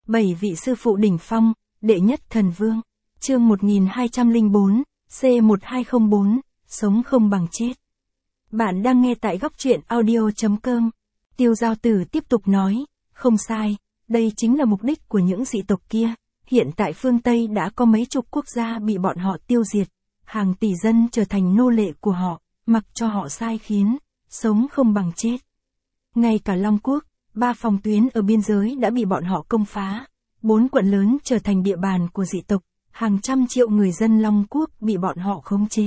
7 vị sư phụ đỉnh phong, đệ nhất thần vương. Chương 1204, C1204, sống không bằng chết. Bạn đang nghe tại góc truyện audio.com. Tiêu Giao Tử tiếp tục nói, không sai, đây chính là mục đích của những dị tộc kia. Hiện tại phương Tây đã có mấy chục quốc gia bị bọn họ tiêu diệt, hàng tỷ dân trở thành nô lệ của họ, mặc cho họ sai khiến, sống không bằng chết. Ngay cả Long Quốc, 3 phòng tuyến ở biên giới đã bị bọn họ công phá, 4 quận lớn trở thành địa bàn của dị tộc, hàng trăm triệu người dân Long Quốc bị bọn họ khống chế.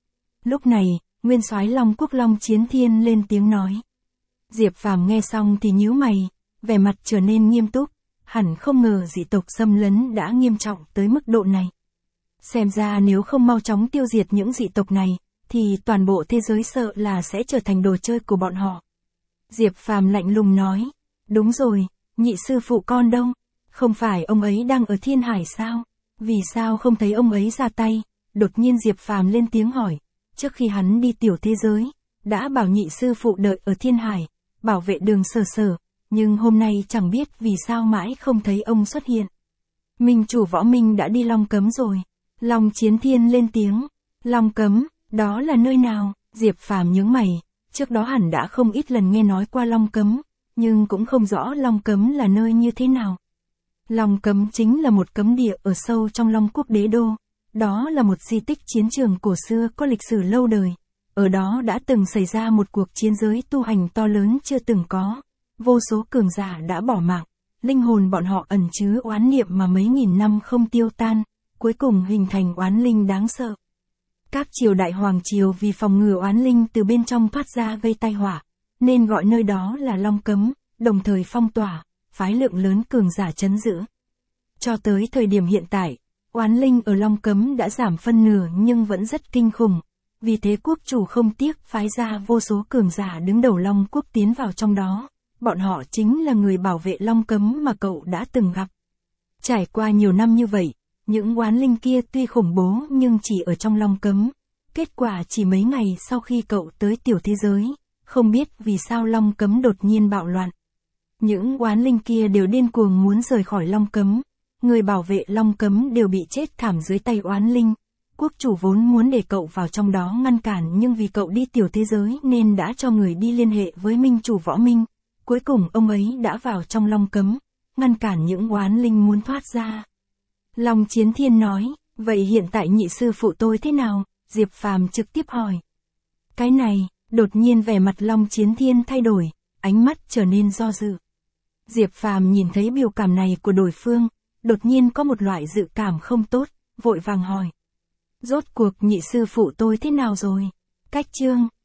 Lúc này, nguyên soái Long Quốc Long Chiến Thiên lên tiếng nói. Diệp Phàm nghe xong thì nhíu mày, vẻ mặt trở nên nghiêm túc, hẳn không ngờ dị tộc xâm lấn đã nghiêm trọng tới mức độ này. Xem ra nếu không mau chóng tiêu diệt những dị tộc này, thì toàn bộ thế giới sợ là sẽ trở thành đồ chơi của bọn họ. Diệp Phàm lạnh lùng nói, đúng rồi, nhị sư phụ con đâu? Không phải ông ấy đang ở Thiên Hải sao? Vì sao không thấy ông ấy ra tay? Đột nhiên Diệp Phàm lên tiếng hỏi, trước khi hắn đi tiểu thế giới, đã bảo nhị sư phụ đợi ở Thiên Hải, bảo vệ Đường Sở Sở, nhưng hôm nay chẳng biết vì sao mãi không thấy ông xuất hiện. Minh chủ Võ Minh đã đi Long Cấm rồi. Long Chiến Thiên lên tiếng, Long Cấm, đó là nơi nào? Diệp Phàm nhướng mày, trước đó hẳn đã không ít lần nghe nói qua Long Cấm, nhưng cũng không rõ Long Cấm là nơi như thế nào. Long Cấm chính là một cấm địa ở sâu trong Long Quốc đế đô, đó là một di tích chiến trường cổ xưa có lịch sử lâu đời. Ở đó đã từng xảy ra một cuộc chiến giới tu hành to lớn chưa từng có, vô số cường giả đã bỏ mạng, linh hồn bọn họ ẩn chứa oán niệm mà mấy nghìn năm không tiêu tan, cuối cùng hình thành oán linh đáng sợ. Các triều đại hoàng triều vì phòng ngừa oán linh từ bên trong thoát ra gây tai họa, nên gọi nơi đó là Long Cấm, đồng thời phong tỏa, phái lượng lớn cường giả trấn giữ. Cho tới thời điểm hiện tại, oán linh ở Long Cấm đã giảm phân nửa nhưng vẫn rất kinh khủng, vì thế quốc chủ không tiếc phái ra vô số cường giả đứng đầu Long Quốc tiến vào trong đó, bọn họ chính là người bảo vệ Long Cấm mà cậu đã từng gặp. Trải qua nhiều năm như vậy, những oán linh kia tuy khủng bố nhưng chỉ ở trong Long Cấm. Kết quả chỉ mấy ngày sau khi cậu tới tiểu thế giới, không biết vì sao Long Cấm đột nhiên bạo loạn. Những oán linh kia đều điên cuồng muốn rời khỏi Long Cấm. Người bảo vệ Long Cấm đều bị chết thảm dưới tay oán linh. Quốc chủ vốn muốn để cậu vào trong đó ngăn cản nhưng vì cậu đi tiểu thế giới nên đã cho người đi liên hệ với Minh chủ Võ Minh. Cuối cùng ông ấy đã vào trong Long Cấm, ngăn cản những oán linh muốn thoát ra. Long Chiến Thiên nói, vậy hiện tại nhị sư phụ tôi thế nào? Diệp Phàm trực tiếp hỏi. Cái này, đột nhiên vẻ mặt Long Chiến Thiên thay đổi, ánh mắt trở nên do dự. Diệp Phàm nhìn thấy biểu cảm này của đối phương, đột nhiên có một loại dự cảm không tốt, vội vàng hỏi. Rốt cuộc nhị sư phụ tôi thế nào rồi? Cách chương